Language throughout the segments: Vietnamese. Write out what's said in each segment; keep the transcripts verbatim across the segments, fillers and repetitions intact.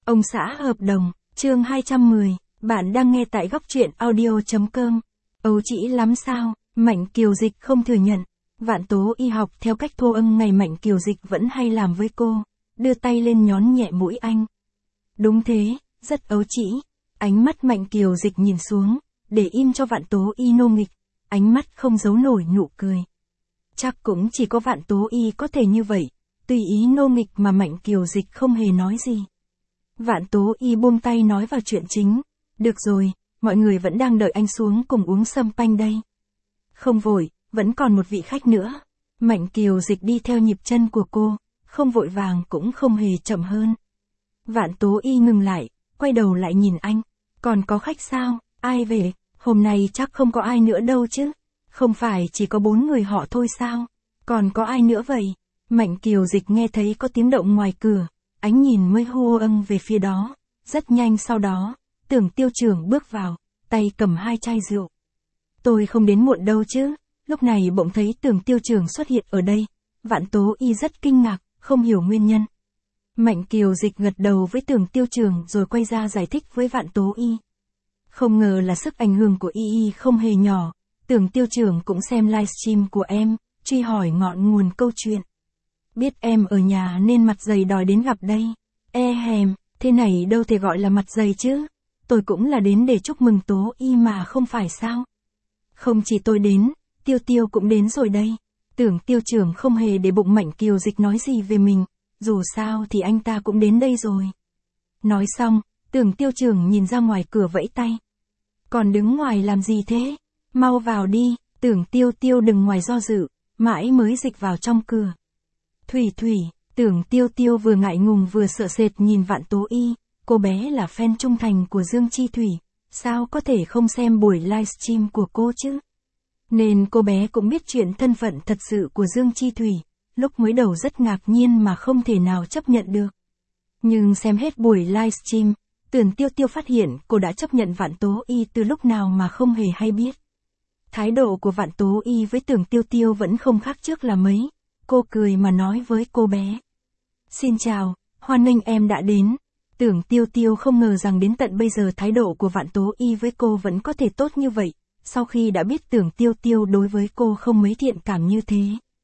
Ông xã hợp đồng, chương hai trăm mười, bạn đang nghe tại góc truyện audio chấm com. Âu chỉ lắm sao, Mạnh Kiều Dịch không thừa nhận. Vạn Tố Y học theo cách thô âm ngày Mạnh Kiều Dịch vẫn hay làm với cô, đưa tay lên nhón nhẹ mũi anh. Đúng thế, rất ấu trĩ. Ánh mắt Mạnh Kiều Dịch nhìn xuống, để im cho Vạn Tố Y nô nghịch, ánh mắt không giấu nổi nụ cười. Chắc cũng chỉ có Vạn Tố Y có thể như vậy, tùy ý nô nghịch mà Mạnh Kiều Dịch không hề nói gì. Vạn Tố Y buông tay nói vào chuyện chính. Được rồi, mọi người vẫn đang đợi anh xuống cùng uống sâm panh đây. Không vội, vẫn còn một vị khách nữa. Mạnh Kiều Dịch đi theo nhịp chân của cô, không vội vàng cũng không hề chậm hơn. Vạn Tố Y ngừng lại, quay đầu lại nhìn anh. Còn có khách sao, ai về, hôm nay chắc không có ai nữa đâu chứ. Không phải chỉ có bốn người họ thôi sao, còn có ai nữa vậy? Mạnh Kiều Dịch nghe thấy có tiếng động ngoài cửa, ánh nhìn mới hô âng về phía đó. Rất nhanh sau đó, Tưởng Tiêu Trưởng bước vào, tay cầm hai chai rượu. Tôi không đến muộn đâu chứ. Lúc này bỗng thấy Tưởng Tiêu Trưởng xuất hiện ở đây. Vạn Tố Y rất kinh ngạc, không hiểu nguyên nhân. Mạnh Kiều Dịch gật đầu với Tưởng Tiêu Trưởng rồi quay ra giải thích với Vạn Tố Y. Không ngờ là sức ảnh hưởng của Y Y không hề nhỏ. Tưởng Tiêu Trưởng cũng xem livestream của em, truy hỏi ngọn nguồn câu chuyện. Biết em ở nhà nên mặt dày đòi đến gặp đây. E hèm, thế này đâu thể gọi là mặt dày chứ. Tôi cũng là đến để chúc mừng Tố Y mà không phải sao. Không chỉ tôi đến, Tiêu Tiêu cũng đến rồi đây. Tưởng Tiêu Trưởng không hề để bụng Mạnh Kiều Dịch nói gì về mình, dù sao thì anh ta cũng đến đây rồi. Nói xong, Tưởng Tiêu Trưởng nhìn ra ngoài cửa vẫy tay. Còn đứng ngoài làm gì thế? Mau vào đi. Tưởng Tiêu Tiêu đừng ngoài do dự, mãi mới dịch vào trong cửa. Thủy Thủy, Tưởng Tiêu Tiêu vừa ngại ngùng vừa sợ sệt nhìn Vạn Tố Y, cô bé là fan trung thành của Dương Chi Thủy, sao có thể không xem buổi livestream của cô chứ? Nên cô bé cũng biết chuyện thân phận thật sự của Dương Chi Thủy, lúc mới đầu rất ngạc nhiên mà không thể nào chấp nhận được. Nhưng xem hết buổi livestream, Tưởng Tiêu Tiêu phát hiện cô đã chấp nhận Vạn Tố Y từ lúc nào mà không hề hay biết. Thái độ của Vạn Tố Y với Tưởng Tiêu Tiêu vẫn không khác trước là mấy. Cô cười mà nói với cô bé. Xin chào, hoan nghênh em đã đến. Tưởng Tiêu Tiêu không ngờ rằng đến tận bây giờ thái độ của Vạn Tố Y với cô vẫn có thể tốt như vậy, sau khi đã biết Tưởng Tiêu Tiêu đối với cô không mấy thiện cảm như thế.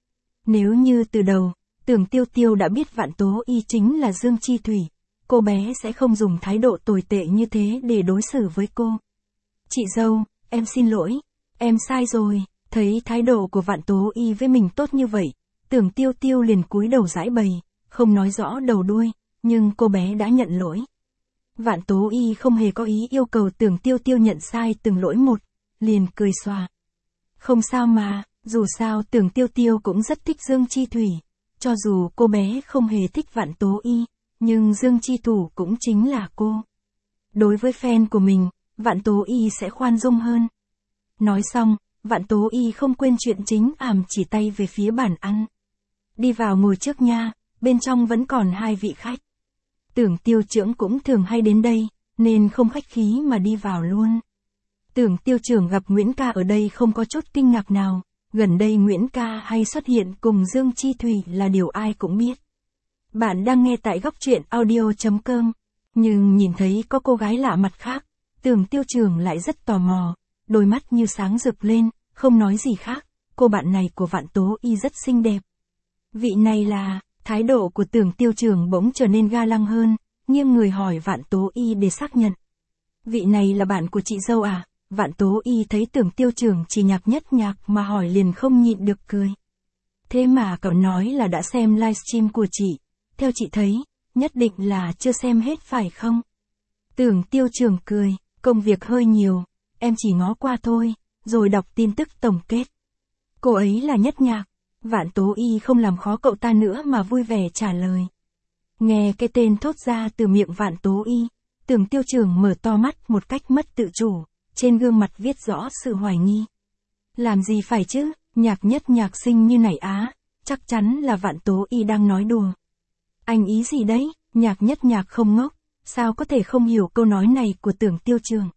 Nếu như từ đầu, Tưởng Tiêu Tiêu đã biết Vạn Tố Y chính là Dương Chi Thủy, cô bé sẽ không dùng thái độ tồi tệ như thế để đối xử với cô. Chị dâu, em xin lỗi, em sai rồi. Thấy thái độ của Vạn Tố Y với mình tốt như vậy, Tưởng Tiêu Tiêu liền cúi đầu giãi bày, không nói rõ đầu đuôi, nhưng cô bé đã nhận lỗi. Vạn Tố Y không hề có ý yêu cầu Tưởng Tiêu Tiêu nhận sai từng lỗi một, liền cười xòa. Không sao mà, dù sao Tưởng Tiêu Tiêu cũng rất thích Dương Chi Thủy, cho dù cô bé không hề thích Vạn Tố Y, nhưng Dương Chi Thủ cũng chính là cô. Đối với fan của mình, Vạn Tố Y sẽ khoan dung hơn. Nói xong, Vạn Tố Y không quên chuyện chính ảm chỉ tay về phía bàn ăn. Đi vào ngồi trước nha, bên trong vẫn còn hai vị khách. Tưởng Tiêu Trưởng cũng thường hay đến đây, nên không khách khí mà đi vào luôn. Tưởng Tiêu Trưởng gặp Nguyễn Ca ở đây không có chút kinh ngạc nào, gần đây Nguyễn Ca hay xuất hiện cùng Dương Chi Thủy là điều ai cũng biết. Bạn đang nghe tại góc truyện audio chấm com, nhưng nhìn thấy có cô gái lạ mặt khác, Tưởng Tiêu Trưởng lại rất tò mò, đôi mắt như sáng rực lên, không nói gì khác, cô bạn này của Vạn Tố Y rất xinh đẹp. Vị này là, thái độ của Tưởng Tiêu Trưởng bỗng trở nên ga lăng hơn, nghiêng người hỏi Vạn Tố Y để xác nhận. Vị này là bạn của chị dâu à? Vạn Tố Y thấy Tưởng Tiêu Trưởng chỉ nhạc nhất nhạc mà hỏi liền không nhịn được cười. Thế mà cậu nói là đã xem livestream của chị, theo chị thấy, nhất định là chưa xem hết phải không? Tưởng Tiêu Trưởng cười, công việc hơi nhiều, em chỉ ngó qua thôi, rồi đọc tin tức tổng kết. Cô ấy là nhất nhạc. Vạn Tố Y không làm khó cậu ta nữa mà vui vẻ trả lời. Nghe cái tên thốt ra từ miệng Vạn Tố Y, Tưởng Tiêu Trưởng mở to mắt một cách mất tự chủ, trên gương mặt viết rõ sự hoài nghi. Làm gì phải chứ, nhạc nhất nhạc xinh như này á, chắc chắn là Vạn Tố Y đang nói đùa. Anh ý gì đấy, nhạc nhất nhạc không ngốc, sao có thể không hiểu câu nói này của Tưởng Tiêu Trưởng.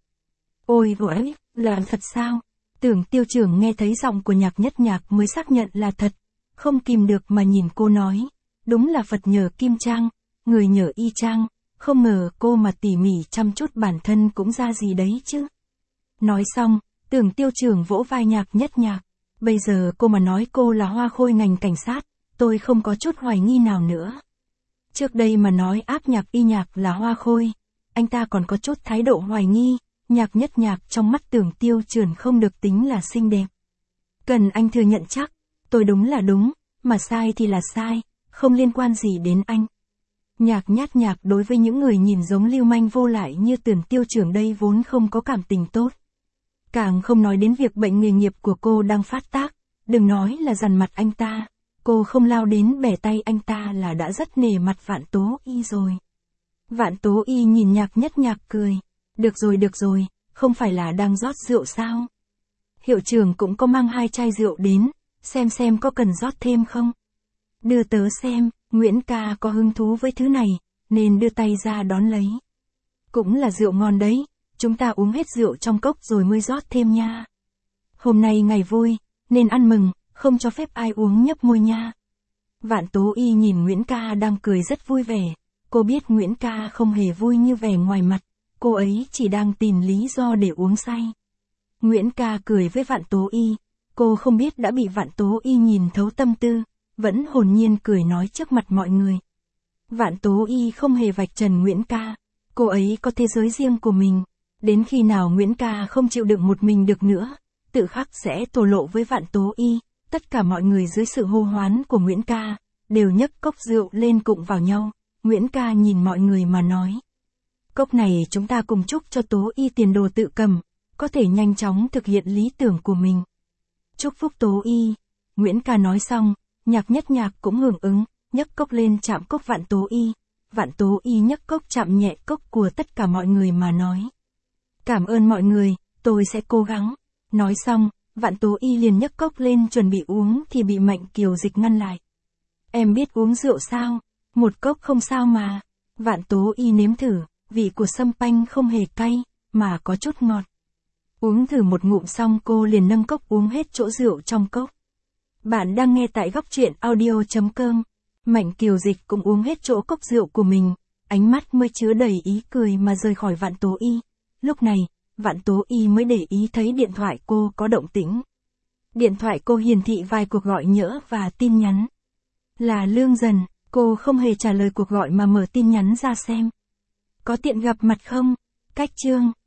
Ôi vội, là thật sao? Tưởng Tiêu Trưởng nghe thấy giọng của nhạc nhất nhạc mới xác nhận là thật, không kìm được mà nhìn cô nói, đúng là Phật nhờ Kim Trang, người nhờ Y Trang, không ngờ cô mà tỉ mỉ chăm chút bản thân cũng ra gì đấy chứ. Nói xong, Tưởng Tiêu Trường vỗ vai Nhạc Nhất Nhạc. Bây giờ cô mà nói cô là hoa khôi ngành cảnh sát, tôi không có chút hoài nghi nào nữa. Trước đây mà nói áp Nhạc Y Nhạc là hoa khôi, anh ta còn có chút thái độ hoài nghi. Nhạc Nhất Nhạc trong mắt Tưởng Tiêu Trường không được tính là xinh đẹp. Cần anh thừa nhận chắc, tôi đúng là đúng, mà sai thì là sai, không liên quan gì đến anh. Nhạc Nhất Nhạc đối với những người nhìn giống lưu manh vô lại như Tưởng Tiêu Trường đây vốn không có cảm tình tốt. Càng không nói đến việc bệnh nghề nghiệp của cô đang phát tác, đừng nói là dằn mặt anh ta, cô không lao đến bẻ tay anh ta là đã rất nể mặt Vạn Tố Y rồi. Vạn Tố Y nhìn Nhạc Nhất Nhạc cười. Được rồi được rồi, không phải là đang rót rượu sao? Hiệu trưởng cũng có mang hai chai rượu đến, xem xem có cần rót thêm không? Đưa tớ xem, Nguyễn ca có hứng thú với thứ này, nên đưa tay ra đón lấy. Cũng là rượu ngon đấy, chúng ta uống hết rượu trong cốc rồi mới rót thêm nha. Hôm nay ngày vui, nên ăn mừng, không cho phép ai uống nhấp môi nha. Vạn Tố Y nhìn Nguyễn ca đang cười rất vui vẻ, cô biết Nguyễn ca không hề vui như vẻ ngoài mặt. Cô ấy chỉ đang tìm lý do để uống say. Nguyễn ca cười với Vạn Tố Y, cô không biết đã bị Vạn Tố Y nhìn thấu tâm tư, vẫn hồn nhiên cười nói trước mặt mọi người. Vạn Tố Y không hề vạch trần Nguyễn ca, cô ấy có thế giới riêng của mình, đến khi nào Nguyễn ca không chịu đựng một mình được nữa, tự khắc sẽ thổ lộ với Vạn Tố Y. Tất cả mọi người dưới sự hô hoán của Nguyễn ca, đều nhấc cốc rượu lên cụng vào nhau. Nguyễn ca nhìn mọi người mà nói. Cốc này chúng ta cùng chúc cho Tố Y tiền đồ tự cầm, có thể nhanh chóng thực hiện lý tưởng của mình. Chúc phúc Tố Y. Nguyễn ca nói xong, Nhạc Nhất Nhạc cũng hưởng ứng, nhấc cốc lên chạm cốc Vạn Tố Y. Vạn Tố Y nhấc cốc chạm nhẹ cốc của tất cả mọi người mà nói. Cảm ơn mọi người, tôi sẽ cố gắng. Nói xong, Vạn Tố Y liền nhấc cốc lên chuẩn bị uống thì bị Mạnh Kiều Dịch ngăn lại. Em biết uống rượu sao? Một cốc không sao mà. Vạn Tố Y nếm thử. Vị của sâm panh không hề cay, mà có chút ngọt. Uống thử một ngụm xong cô liền nâng cốc uống hết chỗ rượu trong cốc. Bạn đang nghe tại góc truyện audio chấm com. Mạnh Kiều Dịch cũng uống hết chỗ cốc rượu của mình, ánh mắt mới chứa đầy ý cười mà rời khỏi Vạn Tố Y. Lúc này, Vạn Tố Y mới để ý thấy điện thoại cô có động tĩnh. Điện thoại cô hiển thị vài cuộc gọi nhỡ và tin nhắn. Là Lương Dần, cô không hề trả lời cuộc gọi mà mở tin nhắn ra xem. Có tiện gặp mặt không? Cách chương.